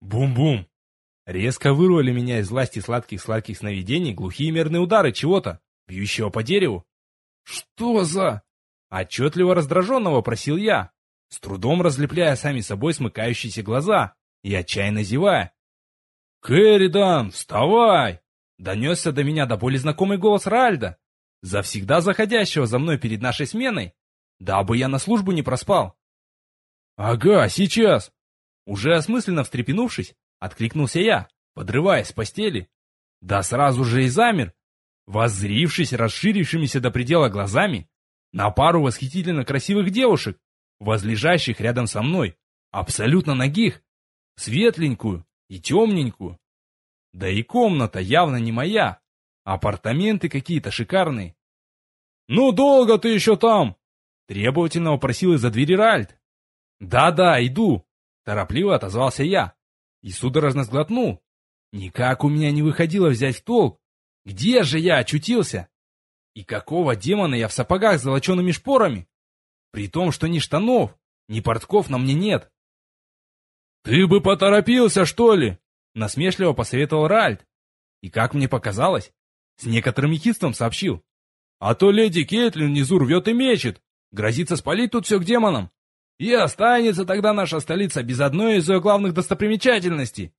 Бум-бум! Резко вырвали меня из власти сладких-сладких сновидений глухие мерные удары чего-то, бьющего по дереву. «Что за...» Отчетливо раздраженного просил я, с трудом разлепляя сами собой смыкающиеся глаза и отчаянно зевая. «Кэрридан, вставай!» Донесся до меня до боли знакомый голос Ральда, завсегда заходящего за мной перед нашей сменой, дабы я на службу не проспал. «Ага, сейчас!» Уже осмысленно встрепенувшись, откликнулся я, подрываясь с постели. Да сразу же и замер, воззрившись расширившимися до предела глазами на пару восхитительно красивых девушек, возлежащих рядом со мной, абсолютно нагих, светленькую и темненькую. Да и комната явно не моя, апартаменты какие-то шикарные. «Ну долго ты еще там?» — требовательно вопросил из-за двери Ральд. «Да-да, иду», — торопливо отозвался я и судорожно сглотнул. Никак у меня не выходило взять в толк, где же я очутился? И какого демона я в сапогах с золочеными шпорами? При том, что ни штанов, ни портков на мне нет. «Ты бы поторопился, что ли?» — насмешливо посоветовал Ральд. И, как мне показалось, с некоторым ехидством сообщил. «А то леди Кейтлин внизу рвет и мечет, грозится спалить тут все к демонам. И останется тогда наша столица без одной из ее главных достопримечательностей».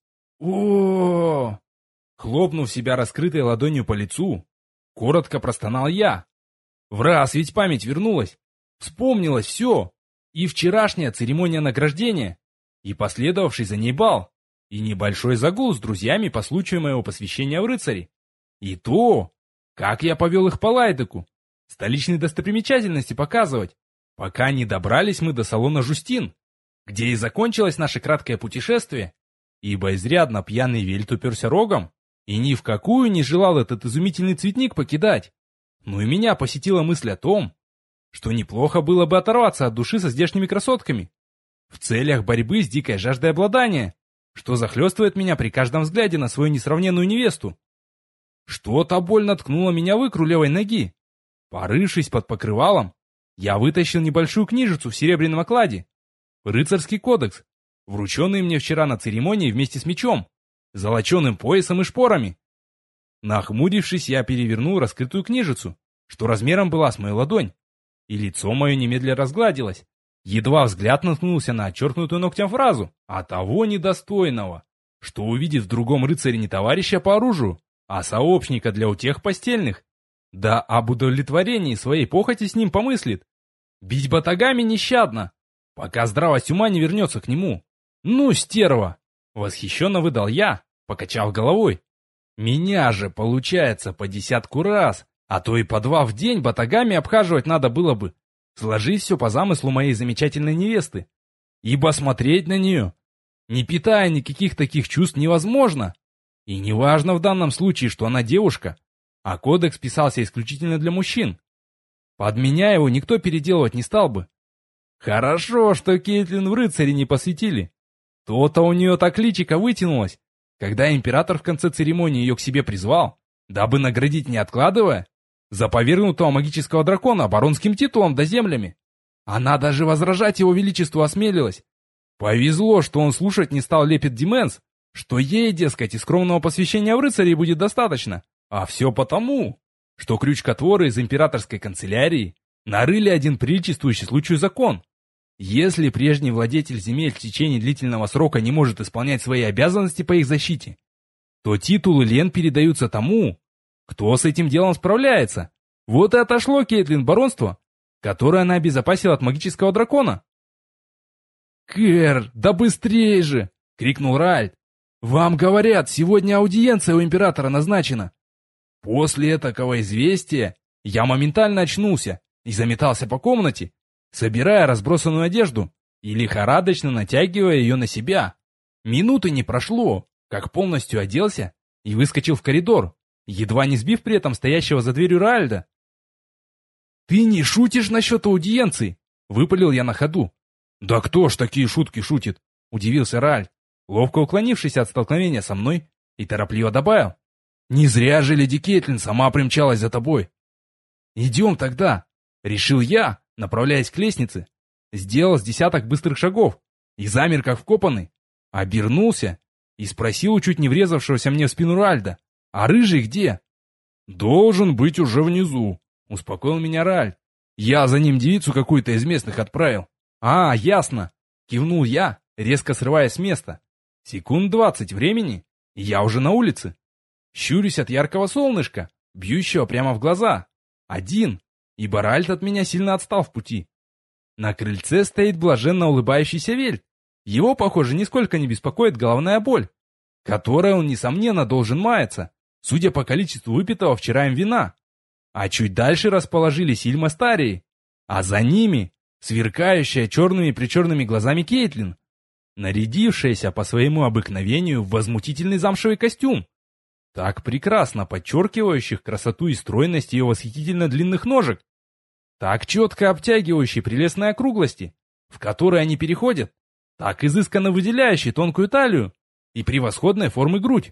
О! Хлопнув себя раскрытой ладонью по лицу, коротко простонал я. Враз ведь память вернулась. Вспомнилось все. И вчерашняя церемония награждения, и последовавший за ней бал, и небольшой загул с друзьями по случаю моего посвящения в рыцари. И то, как я повел их по Лайдеку, столичные достопримечательности показывать, пока не добрались мы до салона Жустин, где и закончилось наше краткое путешествие, ибо изрядно пьяный Вельт уперся рогом и ни в какую не желал этот изумительный цветник покидать. Но и меня посетила мысль о том, что неплохо было бы оторваться от души со здешними красотками, в целях борьбы с дикой жаждой обладания, что захлестывает меня при каждом взгляде на свою несравненную невесту. Что-то больно ткнуло меня в икру левой ноги. Порывшись под покрывалом, я вытащил небольшую книжицу в серебряном окладе. Рыцарский кодекс, врученный мне вчера на церемонии вместе с мечом, золоченым поясом и шпорами. Нахмурившись, я перевернул раскрытую книжицу, что размером была с мою ладонь, и лицо мое немедля разгладилось. Едва взгляд наткнулся на отчеркнутую ногтем фразу, а того недостойного, что увидит в другом рыцаре не товарища по оружию, а сообщника для утех постельных. Да об удовлетворении своей похоти с ним помыслит. Бить батагами нещадно, пока здравость ума не вернется к нему. Ну, стерва! Восхищенно выдал я, покачав головой. Меня же, получается, по 10 раз, а то и по 2 в день батагами обхаживать надо было бы. Сложись все по замыслу моей замечательной невесты. Ибо смотреть на нее, не питая никаких таких чувств, невозможно. И неважно в данном случае, что она девушка, а кодекс писался исключительно для мужчин. Под меня его никто переделывать не стал бы. Хорошо, что Кейтлин в рыцаре не посвятили. То-то у нее так личико вытянулось, когда император в конце церемонии ее к себе призвал, дабы наградить не откладывая, за повергнутого магического дракона баронским титулом да землями. Она даже возражать его величеству осмелилась. Повезло, что он слушать не стал лепет Дименс, что ей, дескать, и скромного посвящения в рыцаре будет достаточно. А все потому, что крючкотворы из императорской канцелярии нарыли один приличествующий случаю закон. Если прежний владетель земель в течение длительного срока не может исполнять свои обязанности по их защите, то титулы Лен передаются тому, кто с этим делом справляется. Вот и отошло Кейтлин баронство, которое она обезопасила от магического дракона. «Кэр, да быстрее же!» — крикнул Ральд. «Вам говорят, сегодня аудиенция у императора назначена». После такого известия я моментально очнулся и заметался по комнате, собирая разбросанную одежду и лихорадочно натягивая ее на себя. Минуты не прошло, как полностью оделся и выскочил в коридор, едва не сбив при этом стоящего за дверью Ральда. «Ты не шутишь насчет аудиенции?» — выпалил я на ходу. «Да кто ж такие шутки шутит?» — удивился Ральд, ловко уклонившись от столкновения со мной, и торопливо добавил. «Не зря же леди Кейтлин сама примчалась за тобой». «Идем тогда», — решил я, направляясь к лестнице. Сделал с 10 быстрых шагов и замер как вкопанный. Обернулся и спросил у чуть не врезавшегося мне в спину Ральда: «А рыжий где?» «Должен быть уже внизу», — успокоил меня Ральд. «Я за ним девицу какую-то из местных отправил». «А, ясно», — кивнул я, резко срываясь с места. Секунд 20 времени, и я уже на улице. Щурюсь от яркого солнышка, бьющего прямо в глаза. Один, ибо Ральд от меня сильно отстал в пути. На крыльце стоит блаженно улыбающийся Вельт. Его, похоже, нисколько не беспокоит головная боль, которой он, несомненно, должен маяться, судя по количеству выпитого вчера им вина. А чуть дальше расположились Ильма с Тарией, а за ними сверкающая черными-причерными глазами Кейтлин, нарядившаяся по своему обыкновению в возмутительный замшевый костюм, так прекрасно подчеркивающих красоту и стройность ее восхитительно длинных ножек, так четко обтягивающий прелестные округлости, в которые они переходят, так изысканно выделяющий тонкую талию и превосходной формы грудь.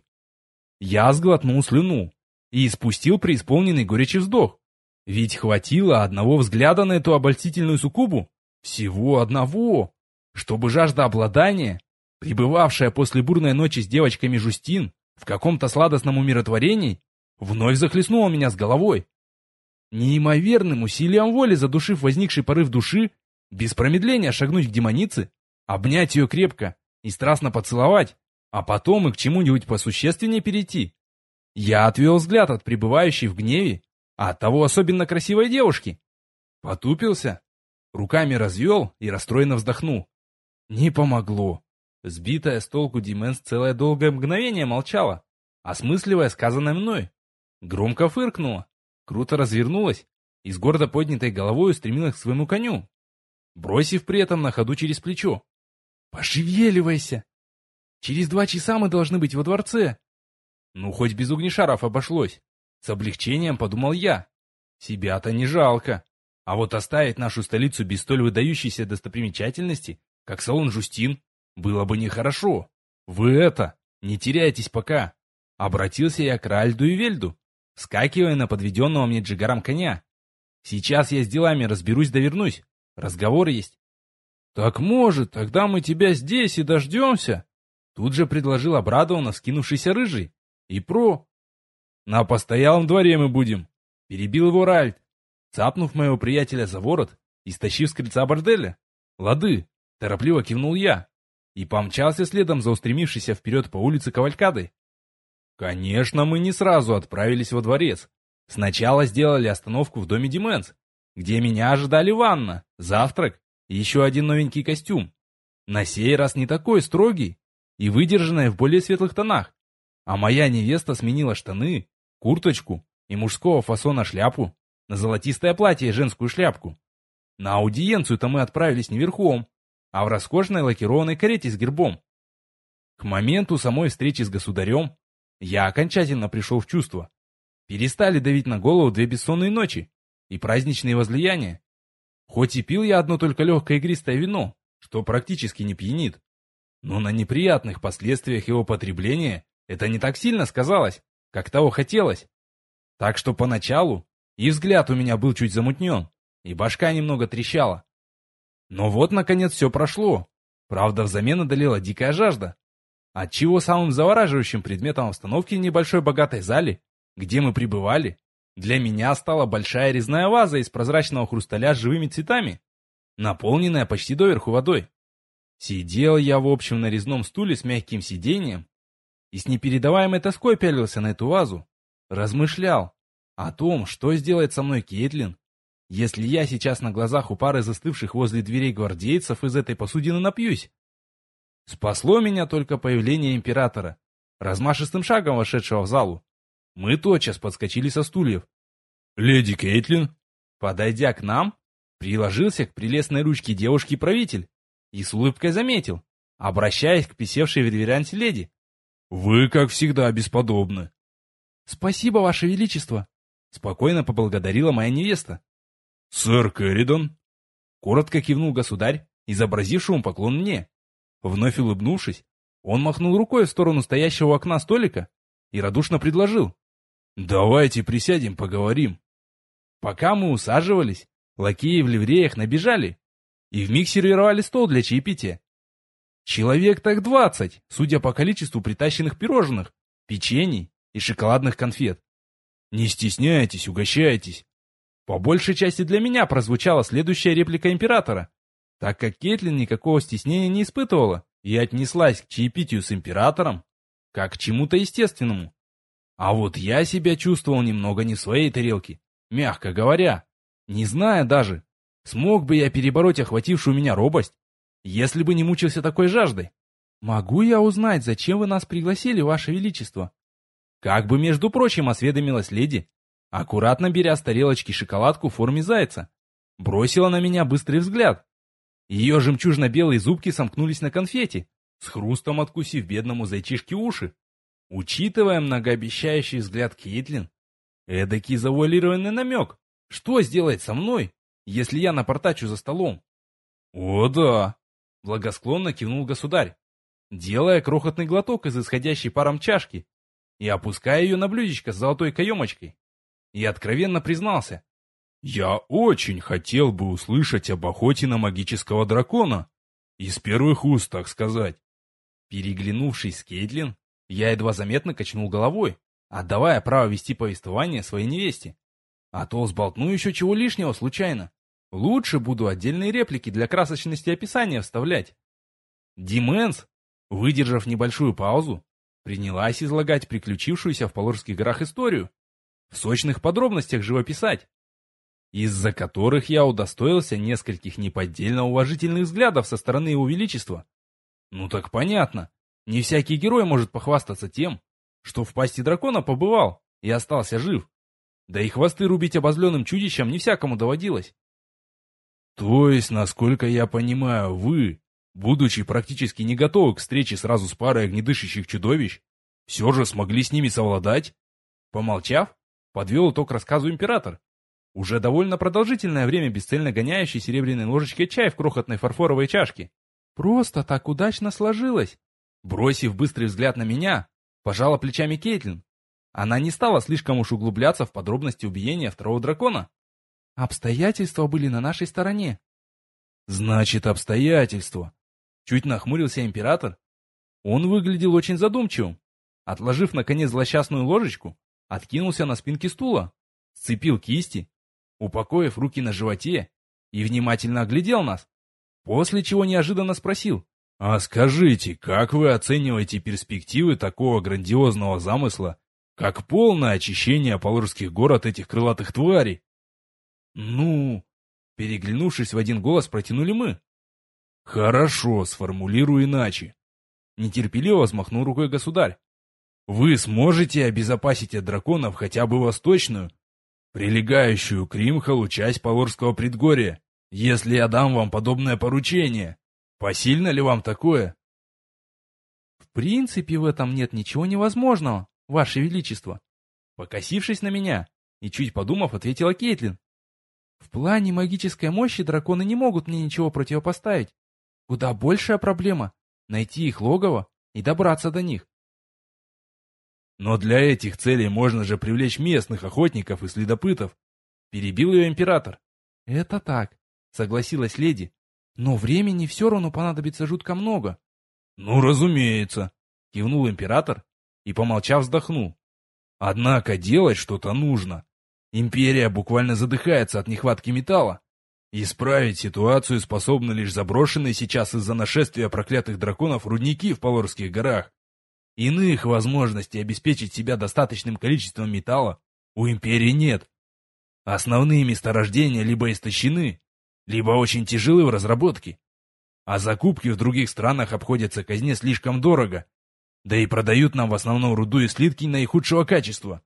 Я сглотнул слюну и испустил преисполненный горечи вздох, ведь хватило одного взгляда на эту обольстительную суккубу, всего одного, чтобы жажда обладания, пребывавшая после бурной ночи с девочками Жустин в каком-то сладостном умиротворении, вновь захлестнула меня с головой. Неимоверным усилием воли, задушив возникший порыв души, без промедления шагнуть к демонице, обнять ее крепко и страстно поцеловать, а потом и к чему-нибудь посущественнее перейти. Я отвел взгляд от пребывающей в гневе, а от того особенно красивой девушки. Потупился, руками развел и расстроенно вздохнул. Не помогло. Сбитая с толку Дименс целое долгое мгновение молчала, осмысливая сказанное мной. Громко фыркнула, круто развернулась и с гордо поднятой головой устремилась к своему коню, бросив при этом на ходу через плечо: «Пошевеливайся! Через 2 часа мы должны быть во дворце!» Ну, хоть без огнешаров обошлось. С облегчением подумал я. Себя-то не жалко. А вот оставить нашу столицу без столь выдающейся достопримечательности, как салон Жустин, было бы нехорошо. Вы не теряйтесь пока. Обратился я к Ральду и Вельду, вскакивая на подведенного мне Джигаром коня. Сейчас я с делами разберусь да вернусь. Разговор есть. Так может, тогда мы тебя здесь и дождемся? Тут же предложил обрадованно скинувшийся рыжий. На постоялом дворе мы будем. Перебил его Ральд, цапнув моего приятеля за ворот и стащив с крыльца борделя. Лады, торопливо кивнул я и помчался следом за устремившейся вперед по улице кавалькадой. Конечно, мы не сразу отправились во дворец. Сначала сделали остановку в доме Дименс, где меня ожидали ванна, завтрак и еще один новенький костюм. На сей раз не такой строгий и выдержанный в более светлых тонах. А моя невеста сменила штаны, курточку и мужского фасона шляпу на золотистое платье и женскую шляпку. На аудиенцию-то мы отправились не верхом, а в роскошной лакированной карете с гербом. К моменту самой встречи с государем я окончательно пришел в чувство. Перестали давить на голову 2 бессонные ночи и праздничные возлияния. Хоть и пил я одно только легкое игристое вино, что практически не пьянит, но на неприятных последствиях его потребления это не так сильно сказалось, как того хотелось. Так что поначалу и взгляд у меня был чуть замутнен, и башка немного трещала. Но вот, наконец, все прошло. Правда, взамен одолела дикая жажда, отчего самым завораживающим предметом обстановки в небольшой богатой зале, где мы пребывали, для меня стала большая резная ваза из прозрачного хрусталя с живыми цветами, наполненная почти доверху водой. Сидел я, в общем, на резном стуле с мягким сиденьем и с непередаваемой тоской пялился на эту вазу, размышлял о том, что сделает со мной Кейтлин, если я сейчас на глазах у пары застывших возле дверей гвардейцев из этой посудины напьюсь. Спасло меня только появление императора, размашистым шагом вошедшего в залу. Мы тотчас подскочили со стульев. «Леди Кейтлин?» Подойдя к нам, приложился к прелестной ручке девушки-правитель и с улыбкой заметил, обращаясь к писевшей в реверансе леди: «Вы, как всегда, бесподобны». «Спасибо, Ваше Величество», — спокойно поблагодарила моя невеста. «Сэр Кэрридон?» Коротко кивнул государь, изобразившему поклон мне. Вновь улыбнувшись, он махнул рукой в сторону стоящего у окна столика и радушно предложил: «Давайте присядем, поговорим». Пока мы усаживались, лакеи в ливреях набежали и вмиг сервировали стол для чаепития. Человек так 20, судя по количеству притащенных пирожных, печений и шоколадных конфет. Не стесняйтесь, угощайтесь. По большей части для меня прозвучала следующая реплика императора, так как Кейтлин никакого стеснения не испытывала и отнеслась к чаепитию с императором как к чему-то естественному. А вот я себя чувствовал немного не в своей тарелке, мягко говоря, не зная даже, смог бы я перебороть охватившую меня робость, если бы не мучился такой жаждой. «Могу я узнать, зачем вы нас пригласили, Ваше Величество?» Как бы, между прочим, осведомилась леди, аккуратно беря с тарелочки шоколадку в форме зайца. Бросила на меня быстрый взгляд. Ее жемчужно-белые зубки сомкнулись на конфете, с хрустом откусив бедному зайчишке уши. Учитывая многообещающий взгляд Кейтлин, эдакий завуалированный намек, что сделает со мной, если я напортачу за столом? «О да!» — благосклонно кивнул государь, делая крохотный глоток из исходящей паром чашки и опуская ее на блюдечко с золотой каемочкой. И откровенно признался: «Я очень хотел бы услышать об охоте на магического дракона. Из первых уст, так сказать». Переглянувшись с Кейтлин, я едва заметно качнул головой, отдавая право вести повествование своей невесте. А то сболтну еще чего лишнего случайно. Лучше буду отдельные реплики для красочности описания вставлять. Дименс, выдержав небольшую паузу, принялась излагать приключившуюся в Полорских горах историю, в сочных подробностях живописать, из-за которых я удостоился нескольких неподдельно уважительных взглядов со стороны Его Величества. Ну так понятно, не всякий герой может похвастаться тем, что в пасти дракона побывал и остался жив. Да и хвосты рубить обозленным чудищам не всякому доводилось. То есть, насколько я понимаю, вы, будучи практически не готовы к встрече сразу с парой огнедышащих чудовищ, все же смогли с ними совладать? Помолчав, подвел итог рассказу император, уже довольно продолжительное время бесцельно гоняющий серебряной ложечкой чай в крохотной фарфоровой чашке. Просто так удачно сложилось. Бросив быстрый взгляд на меня, пожала плечами Кейтлин. Она не стала слишком уж углубляться в подробности убиения второго дракона. Обстоятельства были на нашей стороне. Значит, обстоятельства. Чуть нахмурился император. Он выглядел очень задумчивым. Отложив, наконец, злосчастную ложечку, откинулся на спинке стула, сцепил кисти, упокоив руки на животе, и внимательно оглядел нас, после чего неожиданно спросил: «А скажите, как вы оцениваете перспективы такого грандиозного замысла, как полное очищение Полорских гор от этих крылатых тварей?» «Ну...» — переглянувшись в один голос, протянули мы. «Хорошо, сформулирую иначе». Нетерпеливо взмахнул рукой государь. «Вы сможете обезопасить от драконов хотя бы восточную, прилегающую к Римхалу часть Полорского предгорья, если я дам вам подобное поручение? Посильно ли вам такое?» «В принципе, в этом нет ничего невозможного, Ваше Величество». Покосившись на меня и чуть подумав, ответила Кейтлин. «В плане магической мощи драконы не могут мне ничего противопоставить. Куда большая проблема — найти их логово и добраться до них». «Но для этих целей можно же привлечь местных охотников и следопытов», — перебил ее император. «Это так», — согласилась леди. «Но времени все равно понадобится жутко много». «Ну, разумеется», — кивнул император и, помолчав, вздохнул. «Однако делать что-то нужно. Империя буквально задыхается от нехватки металла. Исправить ситуацию способны лишь заброшенные сейчас из-за нашествия проклятых драконов рудники в Полорских горах. Иных возможностей обеспечить себя достаточным количеством металла у империи нет. Основные месторождения либо истощены, либо очень тяжелы в разработке. А закупки в других странах обходятся казне слишком дорого, да и продают нам в основном руду и слитки наихудшего качества».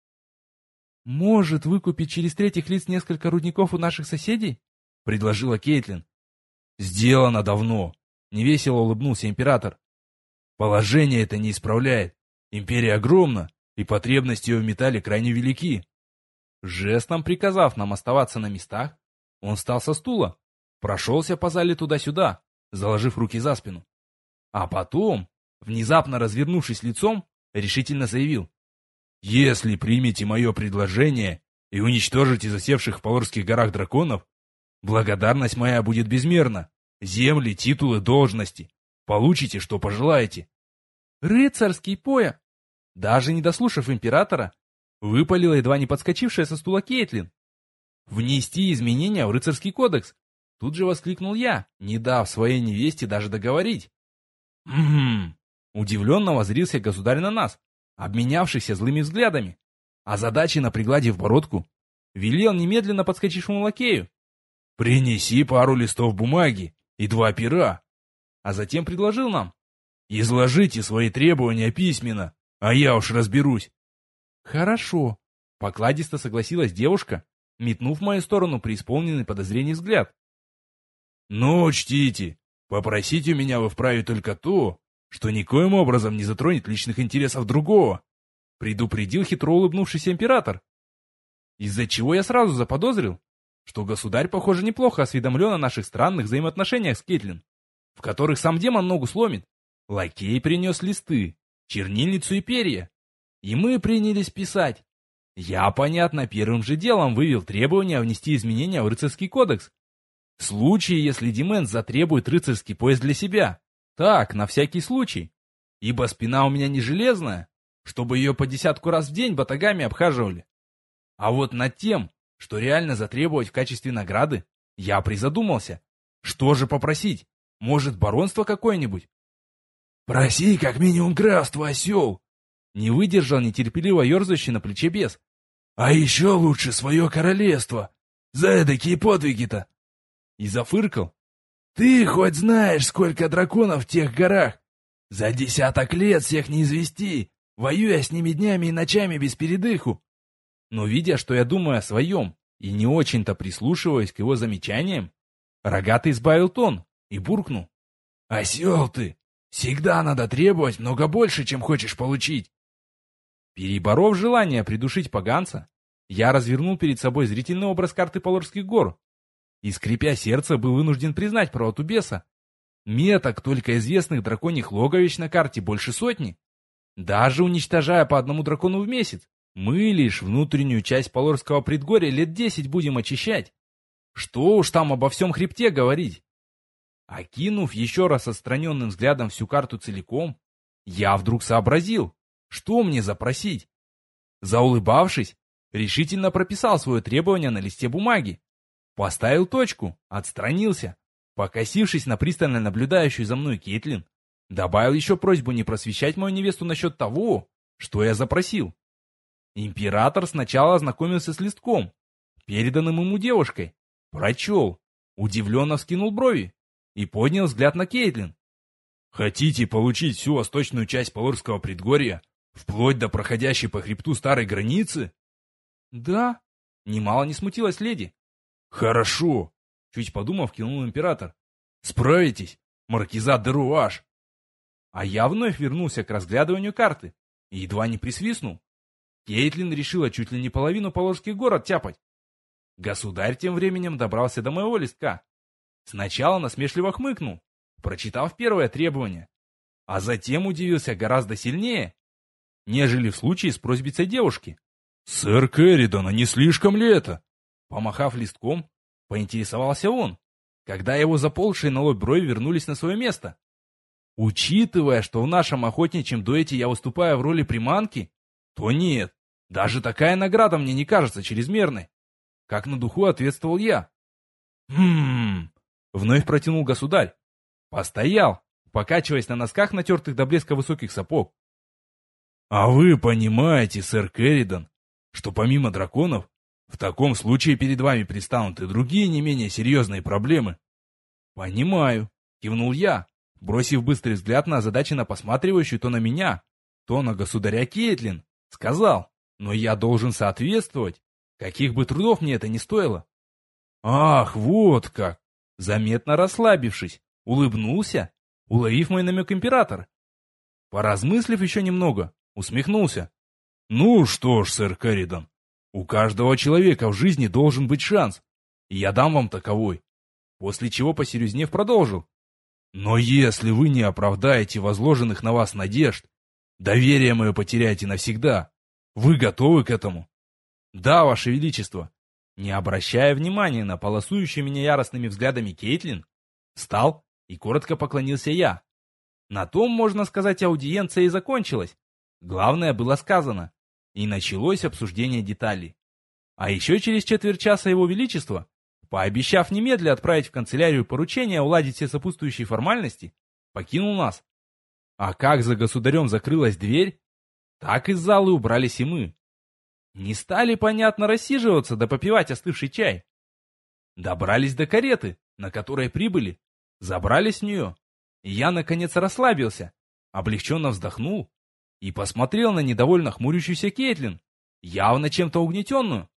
«Может, выкупить через третьих лиц несколько рудников у наших соседей?» — предложила Кейтлин. «Сделано давно», — невесело улыбнулся император. «Положение это не исправляет. Империя огромна, и потребности ее в металле крайне велики». Жестом приказав нам оставаться на местах, он встал со стула, прошелся по зале туда-сюда, заложив руки за спину. А потом, внезапно развернувшись лицом, решительно заявил: «Если примете мое предложение и уничтожите засевших в Полорских горах драконов, благодарность моя будет безмерна. Земли, титулы, должности. получите, что пожелаете. Рыцарский пояс! Даже не дослушав императора, выпалила едва не подскочившая со стула Кейтлин. Внести изменения в рыцарский кодекс. Тут же воскликнул я, не дав своей невесте даже договорить. Удивленно воззрился государь на нас, обменявшихся злыми взглядами. Озадаченно пригладив бородку, велел немедленно подскочившему лакею: «Принеси пару листов бумаги и 2 пера». А затем предложил нам: «Изложите свои требования письменно, а я уж разберусь». «Хорошо», — покладисто согласилась девушка, метнув в мою сторону преисполненный подозрений взгляд. «Но учтите, попросить у меня вы вправе только то, что никоим образом не затронет личных интересов другого», — предупредил хитро улыбнувшийся император. Из-за чего я сразу заподозрил, что государь, похоже, неплохо осведомлен о наших странных взаимоотношениях с Кейтлин, в которых сам демон ногу сломит. Лакей принес листы, чернильницу и перья, и мы принялись писать. Я, понятно, первым же делом вывел требование внести изменения в рыцарский кодекс. В случае, если Демент затребует рыцарский пояс для себя. Так, на всякий случай. Ибо спина у меня не железная, чтобы ее по 10 раз в день батагами обхаживали. А вот над тем, что реально затребовать в качестве награды, я призадумался. Что же попросить? Может, баронство какое-нибудь? «Проси как минимум графство, осел!» Не выдержал нетерпеливо ерзающий на плече бес. «А еще лучше свое королевство! За эдакие подвиги-то!» И зафыркал. «Ты хоть знаешь, сколько драконов в тех горах? За 10 лет всех не извести, воюя с ними днями и ночами без передыху!» Но видя, что я думаю о своем, и не очень-то прислушиваясь к его замечаниям, рогатый сбавил тон и буркнул: «Осел ты! Всегда надо требовать много больше, чем хочешь получить!» Переборов желание придушить поганца, я развернул перед собой зрительный образ карты Полорских гор и, скрипя сердце, был вынужден признать правоту беса. Меток только известных драконьих логовищ на карте больше 100. Даже уничтожая по одному дракону в месяц, мы лишь внутреннюю часть Полорского предгорья лет 10 будем очищать. Что уж там обо всем хребте говорить. Окинув еще раз отстраненным взглядом всю карту целиком, я вдруг сообразил, что мне запросить. Заулыбавшись, решительно прописал свое требование на листе бумаги. Поставил точку, отстранился, покосившись на пристально наблюдающую за мной Кейтлин, добавил еще просьбу не просвещать мою невесту насчет того, что я запросил. Император сначала ознакомился с листком, переданным ему девушкой, прочел, удивленно вскинул брови и поднял взгляд на Кейтлин. «Хотите получить всю восточную часть Полорского предгорья, вплоть до проходящей по хребту старой границы?» «Да», — немало не смутилась леди. «Хорошо», — чуть подумав, кивнул император. «Справитесь, маркизат де Руаш». А я вновь вернулся к разглядыванию карты и едва не присвистнул. Кейтлин решила чуть ли не половину Полорских гор оттяпать. Государь тем временем добрался до моего листка. Сначала насмешливо хмыкнул, прочитав первое требование, а затем удивился гораздо сильнее, нежели в случае с просьбицей девушки. «Сэр Кэрридон, а не слишком ли это?» Помахав листком, поинтересовался он, когда его заползшие на лоб брови вернулись на свое место. Учитывая, что в нашем охотничьем дуэте я выступаю в роли приманки, то нет, даже такая награда мне не кажется чрезмерной. Как на духу ответствовал я. Вновь протянул государь. Постоял, покачиваясь на носках, натертых до блеска высоких сапог. «А вы понимаете, сэр Кэрридон, что помимо драконов, в таком случае перед вами предстанут и другие не менее серьезные проблемы?» «Понимаю», — кивнул я, бросив быстрый взгляд на озадаченно посматривающую то на меня, то на государя Кейтлин, сказал: «Но я должен соответствовать, каких бы трудов мне это ни стоило». «Ах, вот как!» Заметно расслабившись, улыбнулся, уловив мой намек император. Поразмыслив еще немного, усмехнулся. «Ну что ж, сэр Кэрридон, у каждого человека в жизни должен быть шанс, и я дам вам таковой». После чего, посерьезнев, продолжил. «Но если вы не оправдаете возложенных на вас надежд, доверие мое потеряете навсегда. Вы готовы к этому?» «Да, ваше величество». Не обращая внимания на полосующую меня яростными взглядами Кейтлин, встал и коротко поклонился я. На том, можно сказать, аудиенция и закончилась. Главное было сказано. И началось обсуждение деталей. А еще через четверть часа Его Величество, пообещав немедля отправить в канцелярию поручение уладить все сопутствующие формальности, покинул нас. А как за государем закрылась дверь, так из залы убрались и мы. Не стали, понятно, рассиживаться да попивать остывший чай. Добрались до кареты, на которой прибыли, забрались в нее, и я, наконец, расслабился, облегченно вздохнул и посмотрел на недовольно хмурящуюся Кейтлин, явно чем-то угнетенную.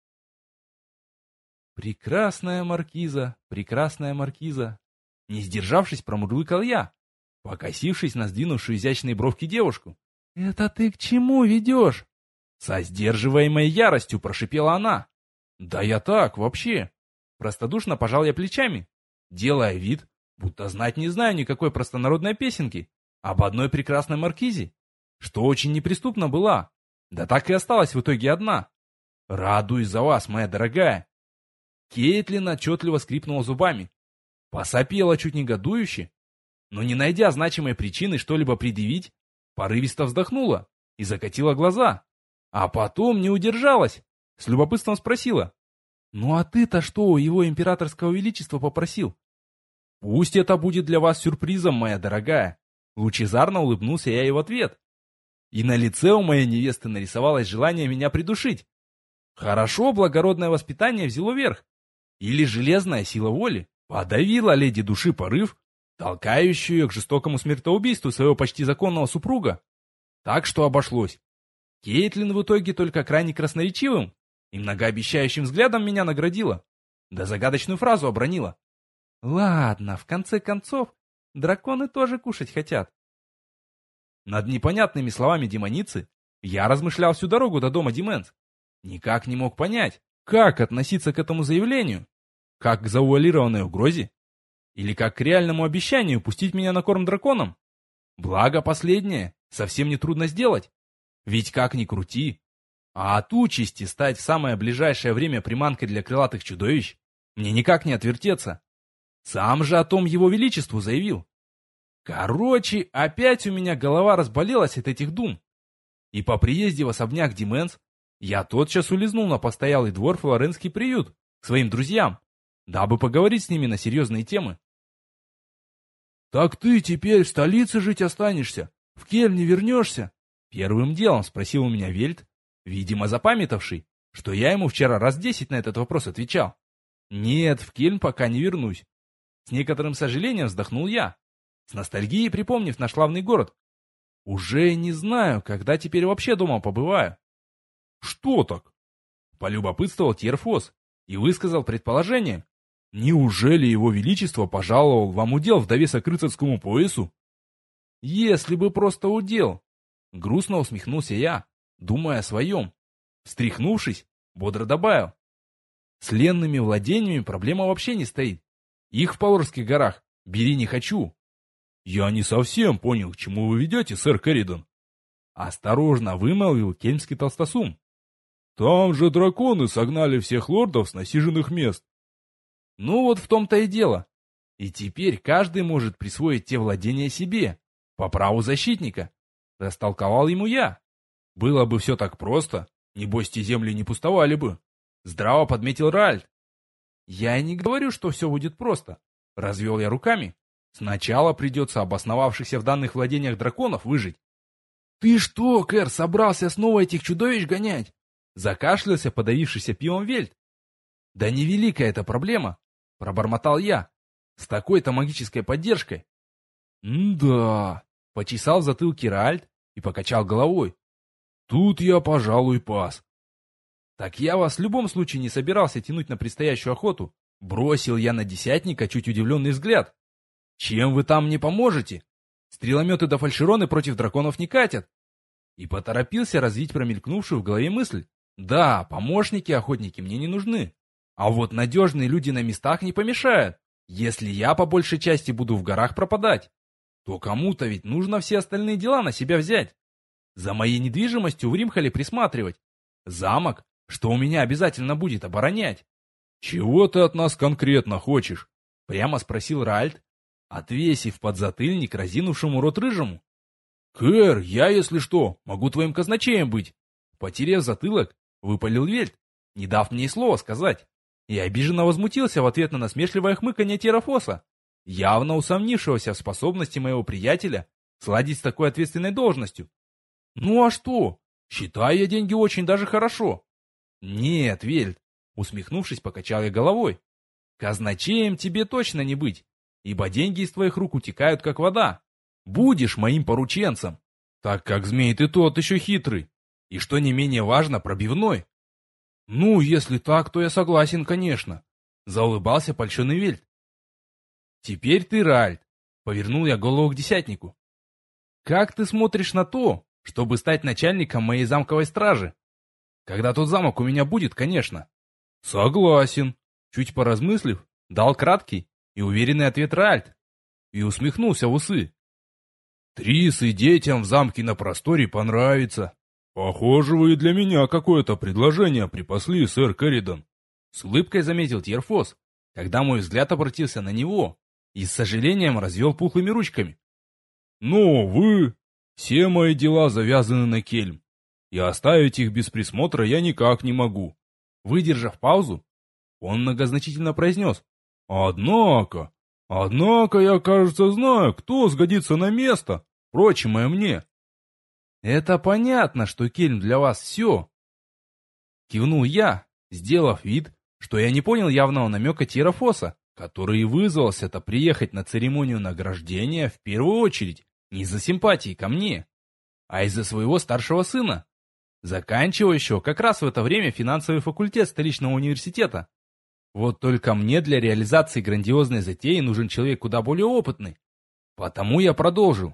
«Прекрасная маркиза, прекрасная маркиза!» Не сдержавшись, промурлыкал я, покосившись на сдвинувшую изящные бровки девушку. «Это ты к чему ведешь?» Со сдерживаемой яростью прошипела она. «Да я так, вообще!» Простодушно пожал я плечами, делая вид, будто знать не знаю никакой простонародной песенки об одной прекрасной маркизе, что очень неприступна была, да так и осталась в итоге одна. «Радуюсь за вас, моя дорогая!» Кейтлин отчетливо скрипнула зубами, посопела чуть негодующе, но, не найдя значимой причины что-либо предъявить, порывисто вздохнула и закатила глаза, а потом не удержалась, с любопытством спросила: «Ну а ты-то что у его императорского величества попросил?» «Пусть это будет для вас сюрпризом, моя дорогая», лучезарно улыбнулся я ей в ответ. И на лице у моей невесты нарисовалось желание меня придушить. Хорошо, благородное воспитание взяло верх. Или железная сила воли подавила леди души порыв, толкающую ее к жестокому смертоубийству своего почти законного супруга. Так что обошлось. Кейтлин в итоге только крайне красноречивым и многообещающим взглядом меня наградила, да загадочную фразу обронила. «Ладно, в конце концов, драконы тоже кушать хотят». Над непонятными словами демоницы я размышлял всю дорогу до дома Дименс. Никак не мог понять, как относиться к этому заявлению? Как к завуалированной угрозе? Или как к реальному обещанию пустить меня на корм драконам? Благо последнее совсем не трудно сделать. Ведь как ни крути, а от участи стать в самое ближайшее время приманкой для крылатых чудовищ мне никак не отвертеться. Сам же о том Его Величеству заявил. Короче, опять у меня голова разболелась от этих дум. И по приезде в особняк Дименс я тотчас улизнул на постоялый двор Флоренский приют к своим друзьям, дабы поговорить с ними на серьезные темы. «Так ты теперь в столице жить останешься? В Кельн не вернешься?» Первым делом спросил у меня Вельт, видимо запамятовавший, что я ему вчера раз 10 на этот вопрос отвечал. «Нет, в Кельн пока не вернусь». С некоторым сожалением вздохнул я, с ностальгией припомнив наш славный город. Уже не знаю, когда теперь вообще дома побываю. «Что так?» — полюбопытствовал Тьерфос и высказал предположение. «Неужели Его Величество пожаловал вам удел в довесок к рыцарскому поясу?» «Если бы просто удел!» — грустно усмехнулся я, думая о своем. Встряхнувшись, бодро добавил: «С ленными владениями проблема вообще не стоит. Их в Палорских горах бери не хочу». «Я не совсем понял, к чему вы ведете, сэр Коридон», — осторожно вымолвил кельмский толстосум. «Там же драконы согнали всех лордов с насиженных мест». «Ну вот в том-то и дело. И теперь каждый может присвоить те владения себе, по праву защитника», — растолковал ему я. «Было бы все так просто, небось те земли не пустовали бы», — здраво подметил Ральд. «Я и не говорю, что все будет просто», — развел я руками. «Сначала придется обосновавшихся в данных владениях драконов выжить». «Ты что, Кэр, собрался снова этих чудовищ гонять?» Закашлялся подавившийся пивом Вельт. «Да невеликая эта проблема», — пробормотал я, — «с такой-то магической поддержкой». «Да», — почесал в затылке Ральд и покачал головой. «Тут я, пожалуй, пас». «Так я вас в любом случае не собирался тянуть на предстоящую охоту», — бросил я на десятника чуть удивленный взгляд. «Чем вы там не поможете? Стрелометы да фальшероны против драконов не катят». И поторопился развить промелькнувшую в голове мысль. Да, помощники-охотники мне не нужны. А вот надежные люди на местах не помешают. Если я по большей части буду в горах пропадать, то кому-то ведь нужно все остальные дела на себя взять. За моей недвижимостью в Римхале присматривать. Замок, что у меня обязательно будет оборонять. «Чего ты от нас конкретно хочешь?» — прямо спросил Ральд. отвесив подзатыльник разинувшему рот рыжему. «Кэр, я, если что, могу твоим казначеем быть!» Потеряв затылок, выпалил Вельт, не дав мне и слова сказать. И обиженно возмутился в ответ на насмешливое хмыканье Терафоса, явно усомнившегося в способности моего приятеля сладить с такой ответственной должностью. «Ну а что? Считаю я деньги очень даже хорошо». «Нет, Вельт», усмехнувшись, покачал я головой. «Казначеем тебе точно не быть, ибо деньги из твоих рук утекают, как вода. Будешь моим порученцем, так как змей ты тот еще хитрый, и, что не менее важно, пробивной». «Ну, если так, то я согласен, конечно», — заулыбался польщенный Вельт. «Теперь ты, Ральд», — повернул я голову к десятнику. «Как ты смотришь на то, чтобы стать начальником моей замковой стражи? Когда тот замок у меня будет, конечно». «Согласен», — чуть поразмыслив, дал краткий и уверенный ответ Ральд и усмехнулся в усы. «Трис и детям в замке на просторе понравится. Похоже, вы и для меня какое-то предложение припасли, сэр Кэрридон», — с улыбкой заметил Тьерфос, когда мой взгляд обратился на него и с сожалением развел пухлыми ручками. «Но вы... Все мои дела завязаны на кельм, и оставить их без присмотра я никак не могу». Выдержав паузу, он многозначительно произнес: «Однако я, кажется, знаю, кто сгодится на место, прочимое мне». «Это понятно, что кельм для вас все», — кивнул я, сделав вид, что я не понял явного намека Терафоса, который вызвался-то приехать на церемонию награждения в первую очередь не из-за симпатии ко мне, а из-за своего старшего сына, заканчивающего как раз в это время финансовый факультет столичного университета. Вот только мне для реализации грандиозной затеи нужен человек куда более опытный. Потому я продолжил.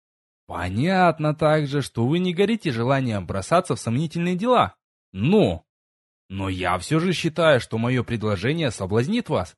Понятно также, что вы не горите желанием бросаться в сомнительные дела. Но я все же считаю, что мое предложение соблазнит вас.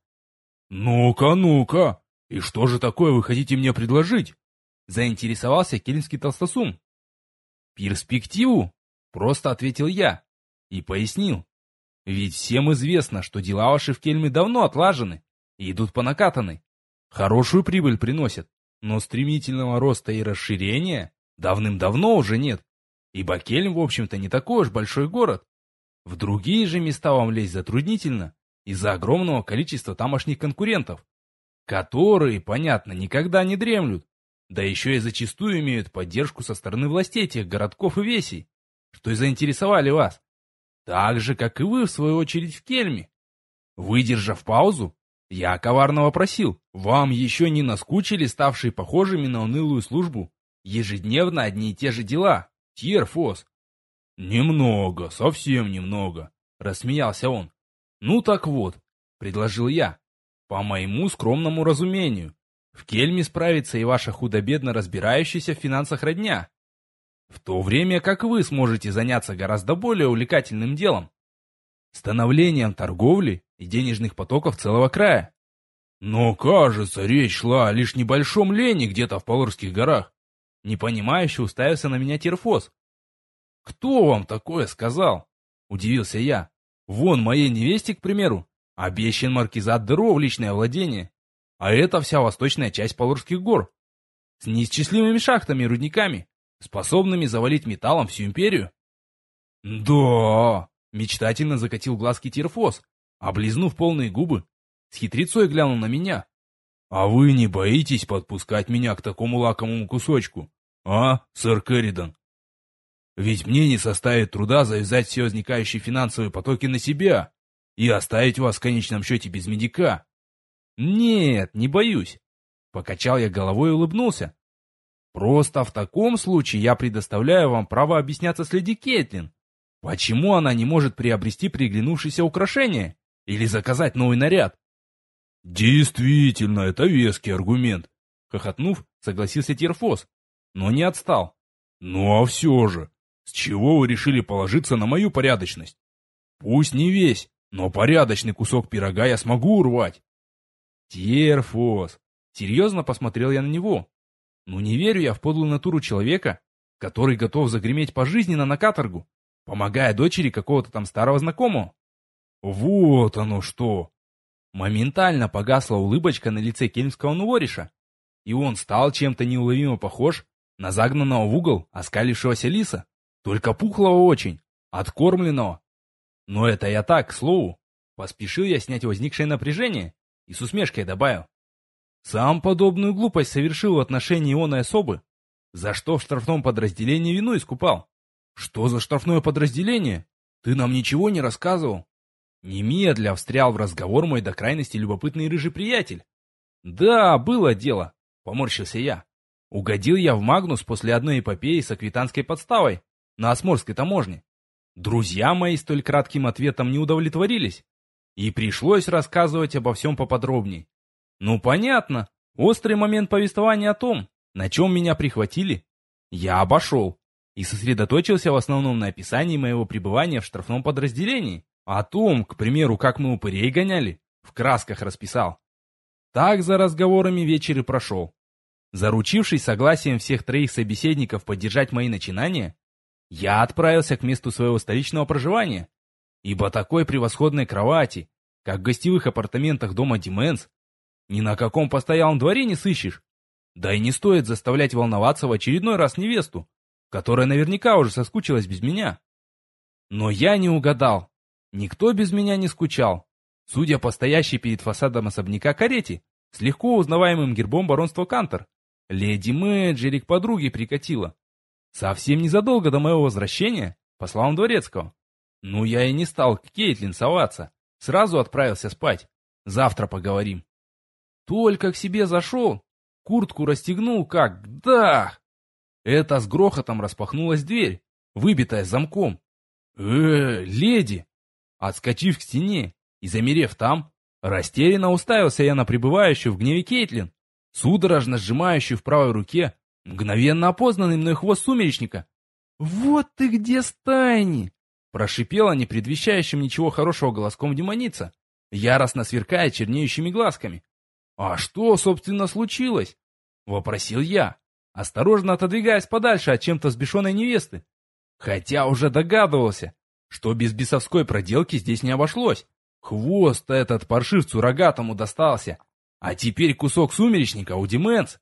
«Ну-ка, и что же такое вы хотите мне предложить?» Заинтересовался кельмский толстосум. «Перспективу?» — просто ответил я и пояснил. Ведь всем известно, что дела ваши в Кельме давно отлажены и идут по накатанной. Хорошую прибыль приносят, но стремительного роста и расширения давным-давно уже нет, ибо Кельм, в общем-то, не такой уж большой город. В другие же места вам лезть затруднительно из-за огромного количества тамошних конкурентов, которые, понятно, никогда не дремлют, да еще и зачастую имеют поддержку со стороны властей тех городков и весей, что и заинтересовали вас. Так же, как и вы, в свою очередь, в Кельме. Выдержав паузу, я коварно вопросил: вам еще не наскучили ставшие похожими на унылую службу ежедневно одни и те же дела, Тьерфос? «Немного, совсем немного», — рассмеялся он. «Ну так вот», — предложил я, — «по моему скромному разумению, в Кельме справится и ваша худо-бедно разбирающаяся в финансах родня, в то время как вы сможете заняться гораздо более увлекательным делом — становлением торговли и денежных потоков целого края». «Но, кажется, речь шла о лишь небольшом лене где-то в Полорских горах», — непонимающе уставился на меня Тьерфос. «Кто вам такое сказал?» — удивился я. «Вон моей невесте, к примеру, обещан маркизат Деро в личное владение, а это вся восточная часть Полорских гор, с неисчислимыми шахтами и рудниками, способными завалить металлом всю империю». «Да!» — мечтательно закатил глазки Тьерфос, облизнув полные губы, с хитрецой глянул на меня. «А вы не боитесь подпускать меня к такому лакомому кусочку, а, сэр Кэрридон? Ведь мне не составит труда завязать все возникающие финансовые потоки на себя и оставить вас в конечном счете без медика». «Нет, не боюсь», — покачал я головой и улыбнулся. «Просто в таком случае я предоставляю вам право объясняться с леди Кейтлин. Почему она не может приобрести приглянувшееся украшение или заказать новый наряд?» «Действительно, это веский аргумент», — хохотнув, согласился Тьерфос, но не отстал. «Ну а все же, с чего вы решили положиться на мою порядочность? Пусть не весь, но порядочный кусок пирога я смогу урвать». «Тьерфос», — серьезно посмотрел я на него. «Ну не верю я в подлую натуру человека, который готов загреметь пожизненно на каторгу, помогая дочери какого-то там старого знакомого». «Вот оно что!» Моментально погасла улыбочка на лице кельмского нувориша, и он стал чем-то неуловимо похож на загнанного в угол оскалившегося лиса, только пухлого очень, откормленного. Но это я так, к слову. Поспешил я снять возникшее напряжение и с усмешкой добавил. Сам подобную глупость совершил в отношении оной особы, за что в штрафном подразделении вину искупал. Что за штрафное подразделение? Ты нам ничего не рассказывал. Немедля встрял в разговор мой до крайности любопытный рыжий приятель. Да, было дело, поморщился я. Угодил я в Магнус после одной эпопеи с аквитанской подставой на Осморской таможне. Друзья мои столь кратким ответом не удовлетворились, и пришлось рассказывать обо всем поподробней. Ну, понятно, острый момент повествования о том, на чем меня прихватили, я обошел и сосредоточился в основном на описании моего пребывания в штрафном подразделении. О том, к примеру, как мы упырей гоняли, в красках расписал. Так за разговорами вечер и прошел. Заручившись согласием всех троих собеседников поддержать мои начинания, я отправился к месту своего столичного проживания, ибо такой превосходной кровати, как в гостевых апартаментах дома Дименс, ни на каком постоялом дворе не сыщешь. Да и не стоит заставлять волноваться в очередной раз невесту, которая наверняка уже соскучилась без меня. Но я не угадал. Никто без меня не скучал. Судя по стоящей перед фасадом особняка карете, с легко узнаваемым гербом баронства Кантор, леди Мэджери к подруге прикатила. Совсем незадолго до моего возвращения, по словам дворецкого. Ну, я и не стал к Кейтлин соваться. Сразу отправился спать. Завтра поговорим. Только к себе зашел, куртку расстегнул как дах. Это с грохотом распахнулась дверь, выбитая замком. Леди! Отскочив к стене и замерев там, растерянно уставился я на пребывающую в гневе Кейтлин, судорожно сжимающую в правой руке мгновенно опознанный мной хвост сумеречника. «Вот ты где, Стайни!» Прошипела не предвещающим ничего хорошего голоском демоница, яростно сверкая чернеющими глазками. «А что, собственно, случилось?» — вопросил я, осторожно отодвигаясь подальше от чем-то взбешенной невесты. Хотя уже догадывался, что без бесовской проделки здесь не обошлось. Хвост этот паршивцу рогатому достался, а теперь кусок сумеречника у Дименс.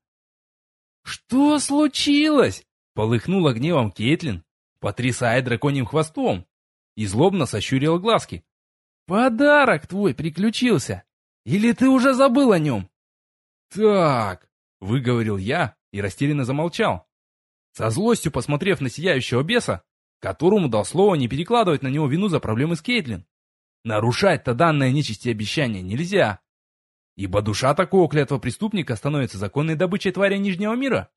«Что случилось?» — полыхнула гневом Кейтлин, потрясая драконьим хвостом, и злобно сощурила глазки. «Подарок твой приключился! Или ты уже забыл о нем?» «Так», — выговорил я и растерянно замолчал, со злостью посмотрев на сияющего беса, которому дал слово не перекладывать на него вину за проблемы с Кейтлин. Нарушать-то данное нечисти обещание нельзя, ибо душа такого клятвопреступника становится законной добычей тваря Нижнего мира.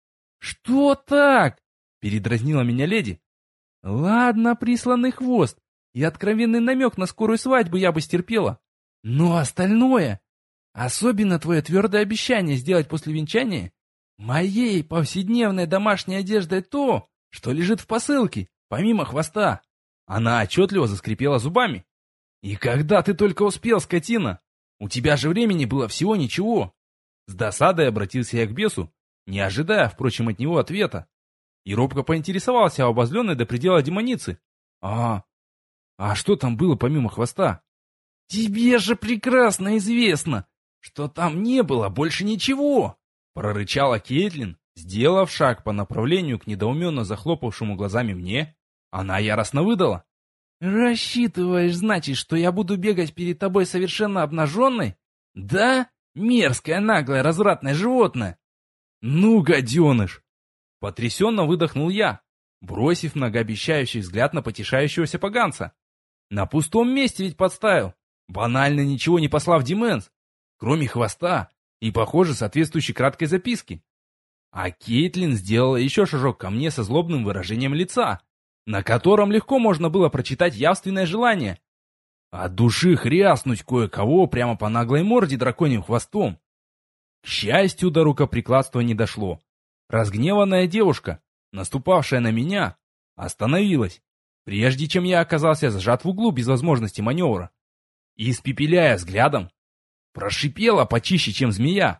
«Что так?» — передразнила меня леди. «Ладно, присланный хвост и откровенный намек на скорую свадьбу я бы стерпела. Но остальное, особенно твое твердое обещание сделать после венчания, моей повседневной домашней одеждой то, что лежит в посылке, помимо хвоста». Она отчетливо заскрипела зубами. «И когда ты только успел, скотина? У тебя же времени было всего ничего». С досадой обратился я к бесу, не ожидая, впрочем, от него ответа. И робко поинтересовался о обозленной до предела демоницы. А что там было помимо хвоста?» «Тебе же прекрасно известно, что там не было больше ничего!» Прорычала Кейтлин, сделав шаг по направлению к недоуменно захлопавшему глазами мне. Она яростно выдала. «Рассчитываешь, значит, что я буду бегать перед тобой совершенно обнаженной? Да? Мерзкое, наглое, развратное животное!» «Ну, гаденыш!» Потрясенно выдохнул я, бросив многообещающий взгляд на потешающегося поганца. На пустом месте ведь подставил, банально ничего не послав Дименс, кроме хвоста и, похоже, соответствующей краткой записки. А Кейтлин сделала еще шажок ко мне со злобным выражением лица, на котором легко можно было прочитать явственное желание от души хряснуть кое-кого прямо по наглой морде драконьим хвостом. К счастью, до рукоприкладства не дошло. Разгневанная девушка, наступавшая на меня, остановилась, прежде чем я оказался сжат в углу без возможности маневра, и, испепеляя взглядом, прошипела почище, чем змея.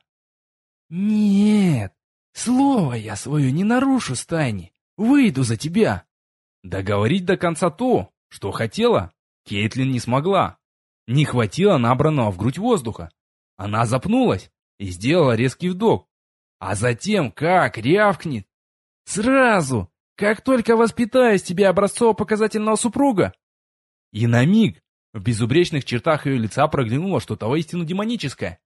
«Нет, слово я свое не нарушу, Стайни, выйду за тебя». Договорить до конца то, что хотела, Кейтлин не смогла. Не хватило набранного в грудь воздуха. Она запнулась и сделала резкий вдох, А затем как рявкнет. Сразу, как только воспитаю из тебя образцово-показательного супруга. И на миг в безупречных чертах ее лица проглянуло что-то воистину демоническое.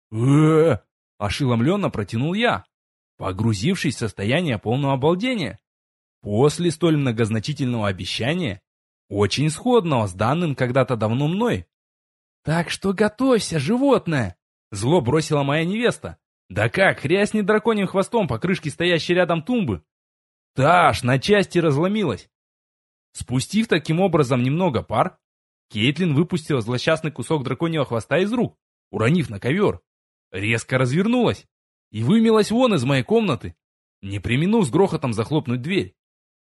Ошеломленно протянул я, погрузившись в состояние полного обалдения. После столь многозначительного обещания, очень сходного с данным когда-то давно мной. «Так что готовься, животное!» Зло бросила моя невеста. Да как, хряснет драконьим хвостом по крышке стоящей рядом тумбы. Та аж на части разломилась. Спустив таким образом немного пар, Кейтлин выпустила злосчастный кусок драконьего хвоста из рук, уронив на ковер. Резко развернулась и вымилась вон из моей комнаты, не преминув с грохотом захлопнуть дверь.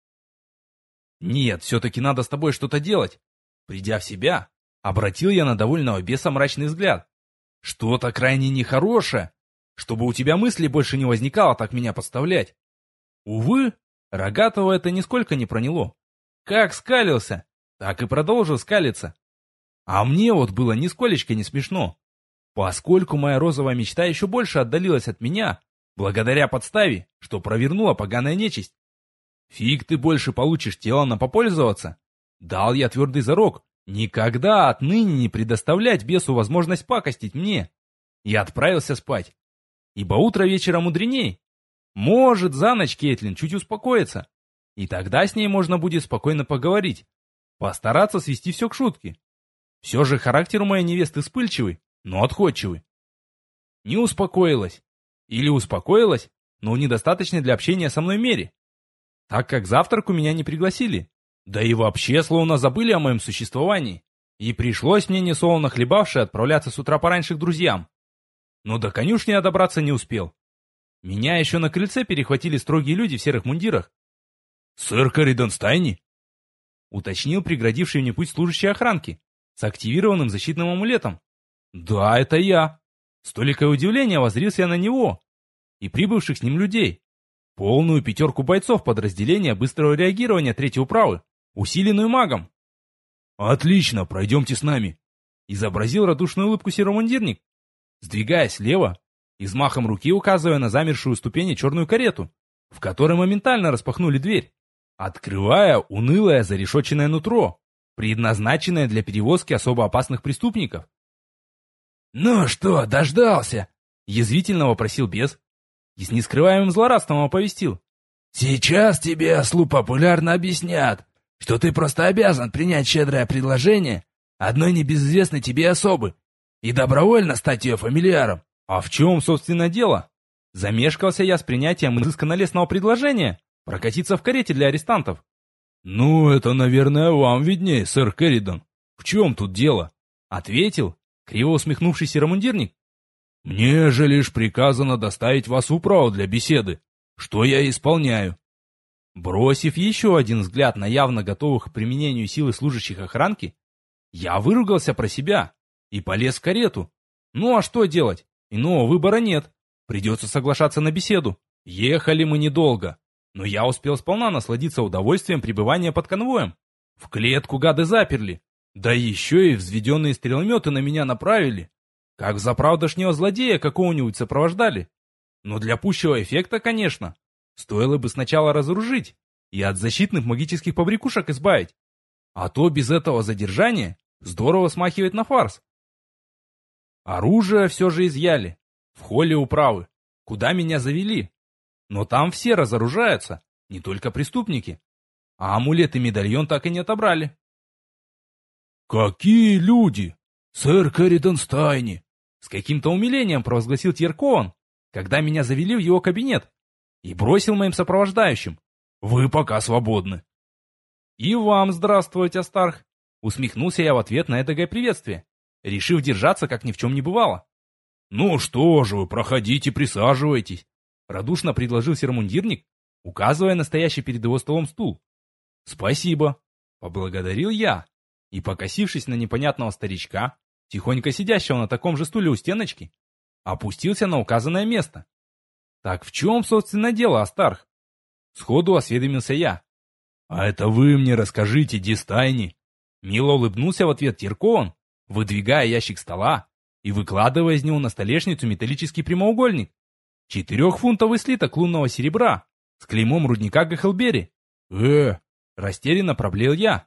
«Нет, все-таки надо с тобой что-то делать». Придя в себя, обратил я на довольного беса мрачный взгляд. «Что-то крайне нехорошее, чтобы у тебя мысли больше не возникало так меня подставлять». Увы, Рогатого это нисколько не проняло. Как скалился, так и продолжил скалиться. А мне вот было нисколечко не смешно, поскольку моя розовая мечта еще больше отдалилась от меня, благодаря подставе, что провернула поганая нечисть. Фиг ты больше получишь телом попользоваться. Дал я твердый зарок никогда отныне не предоставлять бесу возможность пакостить мне. И отправился спать. Ибо утро вечера мудреней. Может, за ночь Кейтлин чуть успокоится. И тогда с ней можно будет спокойно поговорить. Постараться свести все к шутке. Все же характер у моей невесты вспыльчивый, но отходчивый. Не успокоилась. Или успокоилась, но в недостаточной для общения со мной мере. Так как завтраку меня не пригласили. Да и вообще словно забыли о моем существовании. И пришлось мне, несолоно хлебавши, отправляться с утра пораньше к друзьям. Но до конюшни я добраться не успел. Меня еще на крыльце перехватили строгие люди в серых мундирах. «Сэр Коридон Стайни?» Уточнил преградивший мне путь служащий охранки с активированным защитным амулетом. «Да, это я». С толикое удивление воззрился я на него и прибывших с ним людей. Полную пятерку бойцов подразделения быстрого реагирования третьей управы, усиленную магом. «Отлично, пройдемте с нами», — изобразил радушную улыбку серомундирник, сдвигаясь слева и взмахом руки указывая на замершую ступени черную карету, в которой моментально распахнули дверь, открывая унылое зарешоченное нутро, предназначенное для перевозки особо опасных преступников. «Ну что, дождался?» — язвительно вопросил бес и с нескрываемым злорадством оповестил. «Сейчас тебе, ослу, популярно объяснят, что ты просто обязан принять щедрое предложение одной небезызвестной тебе особы и добровольно стать ее фамильяром». «А в чем, собственно, дело?» Замешкался я с принятием изысканно лестного предложения прокатиться в карете для арестантов. «Ну, это, наверное, вам виднее, сэр Коридон. В чем тут дело?» — ответил криво усмехнувшийся серомундирник. «Мне же лишь приказано доставить вас в управу для беседы, что я исполняю». Бросив еще один взгляд на явно готовых к применению силы служащих охранки, я выругался про себя и полез в карету. Ну а что делать? Иного выбора нет. Придется соглашаться на беседу. Ехали мы недолго, но я успел сполна насладиться удовольствием пребывания под конвоем. В клетку гады заперли, да еще и взведенные стрелометы на меня направили. Как заправдошнего злодея какого-нибудь сопровождали. Но для пущего эффекта, конечно, стоило бы сначала разоружить и от защитных магических побрякушек избавить. А то без этого задержания здорово смахивает на фарс. Оружие все же изъяли. В холле управы, куда меня завели. Но там все разоружаются, не только преступники. А амулет и медальон так и не отобрали. «Какие люди! Сэр Коридон Стайни!» С каким-то умилением провозгласил Тьеркоон, когда меня завели в его кабинет и бросил моим сопровождающим. «Вы пока свободны». «И вам здравствуйте, Астарх!» Усмехнулся я в ответ на эдакое приветствие, решив держаться, как ни в чем не бывало. «Ну что же вы, проходите, присаживайтесь», — радушно предложил серомундирник, указывая на стоящий перед его столом стул. «Спасибо», — поблагодарил я, и, покосившись на непонятного старичка, тихонько сидящего на таком же стуле у стеночки, опустился на указанное место. «Так в чем, собственно, дело, Астарх?» Сходу осведомился я. «А это вы мне расскажите, Дистайни», — мило улыбнулся в ответ Тьеркоон, выдвигая ящик стола и выкладывая из него на столешницу металлический прямоугольник, 4-фунтовый слиток лунного серебра с клеймом рудника Гахелбери. Растерянно проблеял я.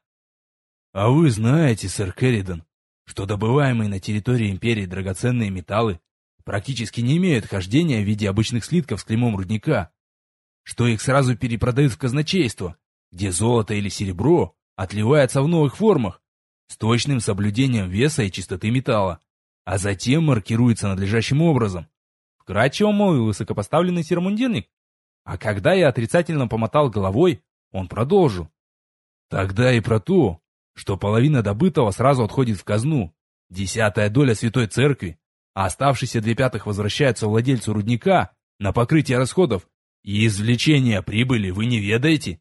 А вы знаете, сэр Керридан, что добываемые на территории империи драгоценные металлы практически не имеют хождения в виде обычных слитков с клеймом рудника, что их сразу перепродают в казначейство, где золото или серебро отливается в новых формах, с точным соблюдением веса и чистоты металла, а затем маркируется надлежащим образом. Вкратчиво молвил высокопоставленный сермундирник. А когда я отрицательно помотал головой, он продолжил. Тогда и про то, что половина добытого сразу отходит в казну, 10-я доля Святой Церкви, а оставшиеся 2/5 возвращаются владельцу рудника на покрытие расходов и извлечение прибыли, вы не ведаете?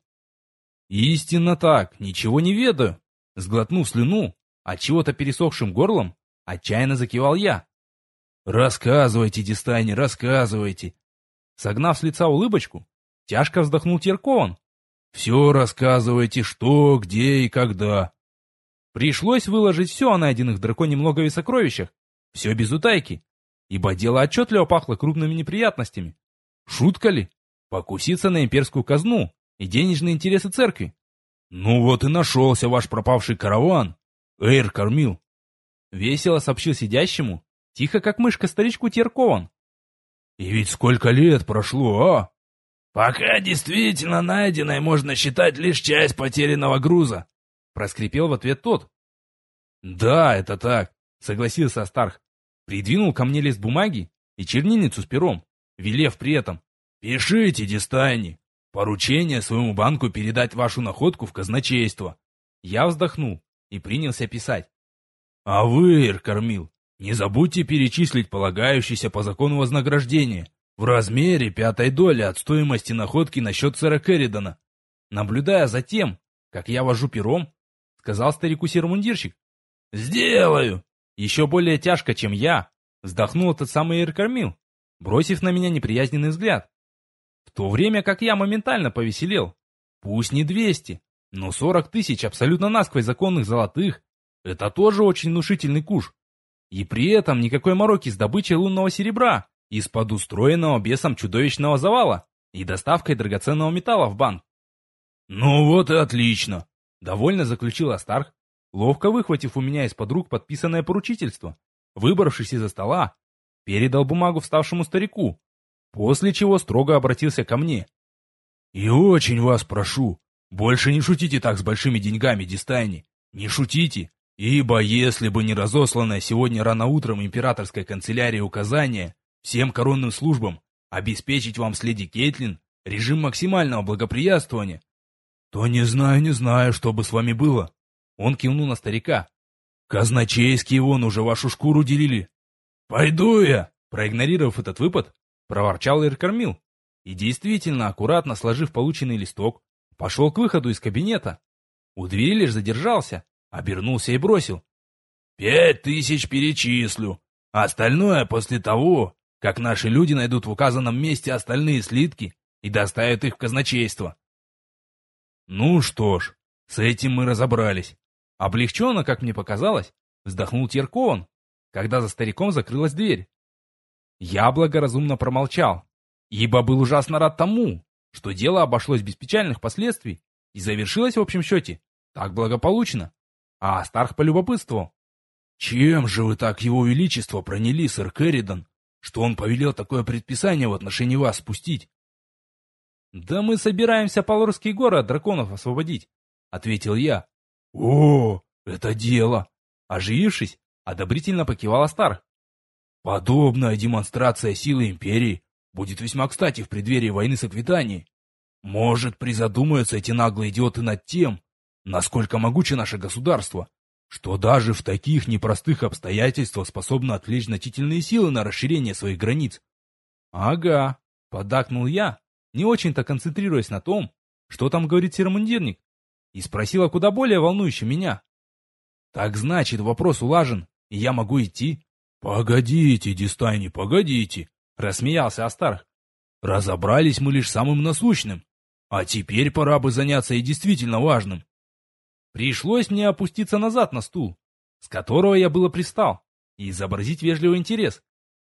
Истинно так, ничего не ведаю. Сглотнув слюну, отчего-то пересохшим горлом, отчаянно закивал я. Рассказывайте, Дистайни, рассказывайте. Согнав с лица улыбочку, тяжко вздохнул Тиркоон. Все рассказывайте, что, где и когда. Пришлось выложить все о найденных в драконьем логове сокровищах, все без утайки, ибо дело отчетливо пахло крупными неприятностями. Шутка ли? Покуситься на имперскую казну и денежные интересы церкви. Ну вот и нашелся ваш пропавший караван, Эйр Кармил. Весело сообщил сидящему, тихо как мышка старичку Тиркоон. И ведь сколько лет прошло, а? Пока действительно найденной можно считать лишь часть потерянного груза. Проскрипел в ответ тот. Да, это так, согласился Астарх. Придвинул ко мне лист бумаги и чернильницу с пером, велев при этом. Пишите, Дистайни. Поручение своему банку передать вашу находку в казначейство. Я вздохнул и принялся писать. А вы, Эйр Кармил, не забудьте перечислить полагающееся по закону вознаграждение в размере 5-й доли от стоимости находки на счет сэра Керридана. Наблюдая за тем, как я вожу пером, сказал старику сермундирщик. «Сделаю!» Еще более тяжко, чем я, вздохнул этот самый Эйр Кармил, бросив на меня неприязненный взгляд. В то время как я моментально повеселел. Пусть не 200, но 40 000 абсолютно насквозь законных золотых — это тоже очень внушительный куш. И при этом никакой мороки с добычей лунного серебра из-под устроенного бесом чудовищного завала и доставкой драгоценного металла в банк. «Ну вот и отлично!» — довольно заключил Астарх, ловко выхватив у меня из-под рук подписанное поручительство, выбравшись из-за стола, передал бумагу вставшему старику, после чего строго обратился ко мне. «И очень вас прошу, больше не шутите так с большими деньгами, Дистайни, не шутите, ибо если бы не разосланное сегодня рано утром императорской канцелярии указание всем коронным службам обеспечить вам с леди Кейтлин режим максимального благоприятствования, то не знаю, что бы с вами было». Он кивнул на старика. «Казначейские вон уже вашу шкуру делили. Пойду я!» Проигнорировав этот выпад, проворчал Эйр Кармил и действительно, аккуратно сложив полученный листок, пошел к выходу из кабинета. У двери лишь задержался, обернулся и бросил. 5000 перечислю. Остальное после того, как наши люди найдут в указанном месте остальные слитки и доставят их в казначейство. Ну что ж, с этим мы разобрались. Облегченно, как мне показалось, вздохнул Тиркоон, когда за стариком закрылась дверь. Я благоразумно промолчал, ибо был ужасно рад тому, что дело обошлось без печальных последствий и завершилось в общем счете так благополучно. А Астарх полюбопытствовал. «Чем же вы так его величество проняли, сэр Керридан, что он повелел такое предписание в отношении вас спустить?» «Да мы собираемся Палорские горы от драконов освободить», — ответил я. «О, это дело!» Оживившись, одобрительно покивал Астарх. «Подобная демонстрация силы империи будет весьма кстати в преддверии войны с Аквитанией. Может, призадумаются эти наглые идиоты над тем, насколько могуче наше государство, что даже в таких непростых обстоятельствах способно отвлечь значительные силы на расширение своих границ». «Ага», — поддакнул я, не очень-то концентрируясь на том, что там говорит сермундирник, и спросила куда более волнующе меня. «Так значит, вопрос улажен, и я могу идти?» «Погодите, Дистайни, погодите», — рассмеялся Астарх. «Разобрались мы лишь самым насущным, а теперь пора бы заняться и действительно важным». Пришлось мне опуститься назад на стул, с которого я было пристал, и изобразить вежливый интерес.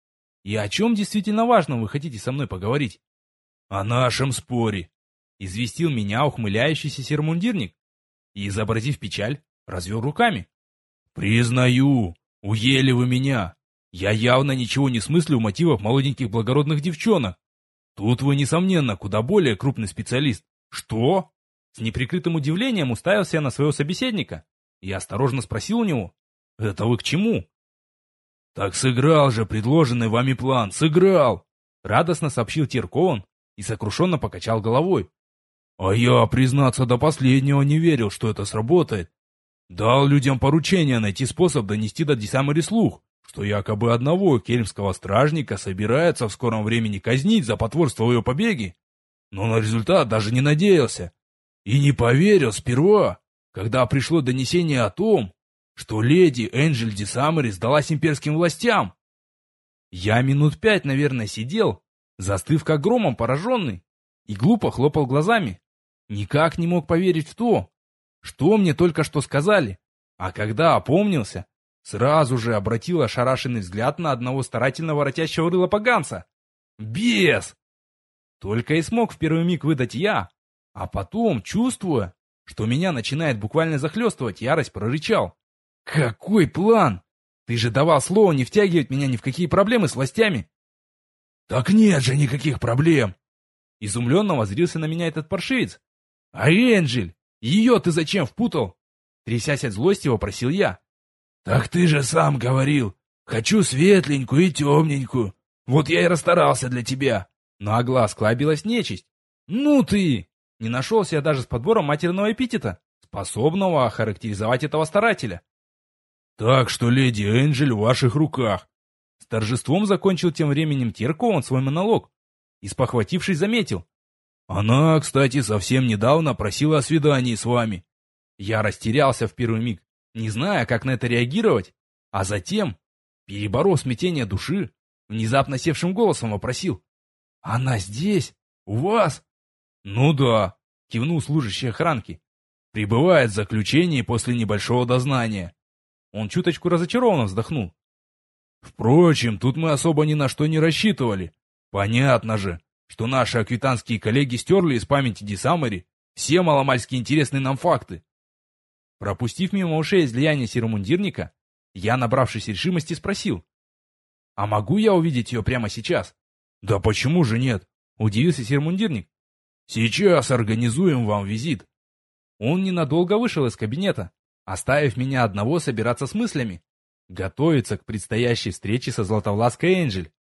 И о чем действительно важном вы хотите со мной поговорить? О нашем споре, Известил меня ухмыляющийся сермундирник и, изобразив печаль, развел руками. Признаю, уели вы меня. Я явно ничего не смыслю в мотивах молоденьких благородных девчонок. Тут вы, несомненно, куда более крупный специалист. Что? С неприкрытым удивлением уставился я на своего собеседника и осторожно спросил у него: это вы к чему? Так сыграл же предложенный вами план, сыграл! Радостно сообщил Тиркован и сокрушенно покачал головой. А я, признаться, до последнего не верил, что это сработает. Дал людям поручение найти способ донести до Дисамари слух, что якобы одного кельмского стражника собирается в скором времени казнить за потворство в ее побеге. Но на результат даже не надеялся. И не поверил сперва, когда пришло донесение о том, что леди Энджель Дисамари сдалась имперским властям. Я минут 5, наверное, сидел, застыв как громом пораженный, и глупо хлопал глазами. Никак не мог поверить в то, что мне только что сказали. А когда опомнился, сразу же обратил ошарашенный взгляд на одного старательно воротящего рыла поганца. Бес! Только и смог в первый миг выдать я, а потом, чувствуя, что меня начинает буквально захлестывать, ярость, прорычал. «Какой план? Ты же давал слово не втягивать меня ни в какие проблемы с властями!» «Так нет же никаких проблем!» Изумленно воззрился на меня этот паршивец. «А Энджель, ее ты зачем впутал?» Трясясь от злости, вопросил я. «Так ты же сам говорил, хочу светленькую и темненькую. Вот я и расстарался для тебя». Нагло осклабилась нечисть. «Ну ты!» Не нашелся я даже с подбором матерного эпитета, способного охарактеризовать этого старателя. «Так что леди Энджель в ваших руках». С торжеством закончил тем временем Тиркован свой монолог и, спохватившись, заметил. «Она, кстати, совсем недавно просила о свидании с вами». Я растерялся в первый миг, не зная, как на это реагировать, а затем, переборов смятение души, внезапно севшим голосом вопросил. «Она здесь? У вас?» «Ну да», — кивнул служащий охранки. «Прибывает в заключении после небольшого дознания». Он чуточку разочарованно вздохнул. «Впрочем, тут мы особо ни на что не рассчитывали. Понятно же, что наши аквитанские коллеги стерли из памяти Дисамари все маломальски интересные нам факты». Пропустив мимо ушей излияние серомундирника, я, набравшись решимости, спросил. «А могу я увидеть ее прямо сейчас?» «Да почему же нет?» — удивился серомундирник. «Сейчас организуем вам визит». Он ненадолго вышел из кабинета, оставив меня одного собираться с мыслями, готовиться к предстоящей встрече со Златовлаской Энджель.